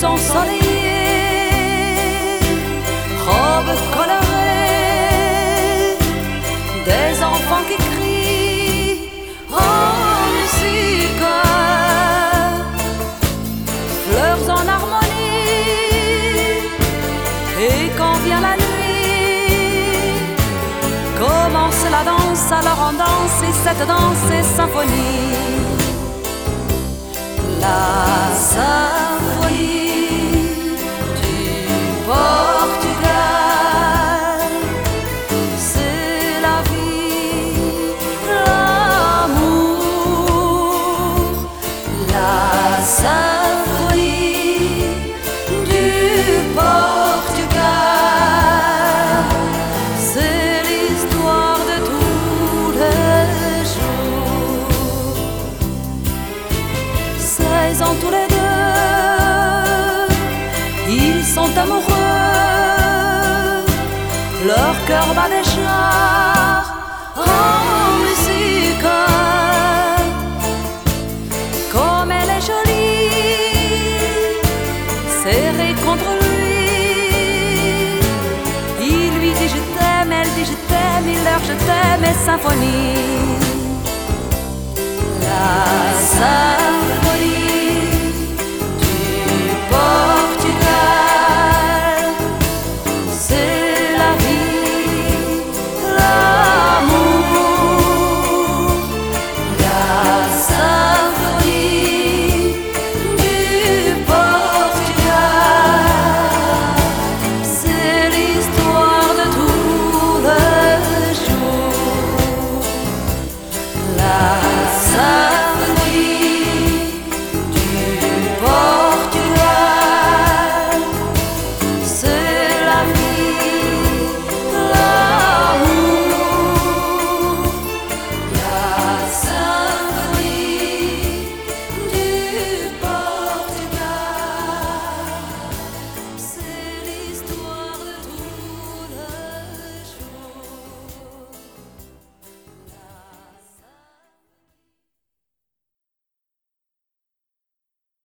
ensoleillées, robes colorées, des enfants qui crient en musique, fleurs en harmonie. Et quand vient la nuit, commence la danse, alors on danse, et cette danse est symphonie. La symphonie du Portugal, c'est la vie, l'amour. La symphonie du Portugal, c'est l'histoire de tous les jours. 16 ans tous les deux, ils sont amoureux, leur cœur bat déjà en musique. Comme elle est jolie, serrée contre lui, il lui dit je t'aime, elle dit je t'aime, il leur je t'aime et symphonie. La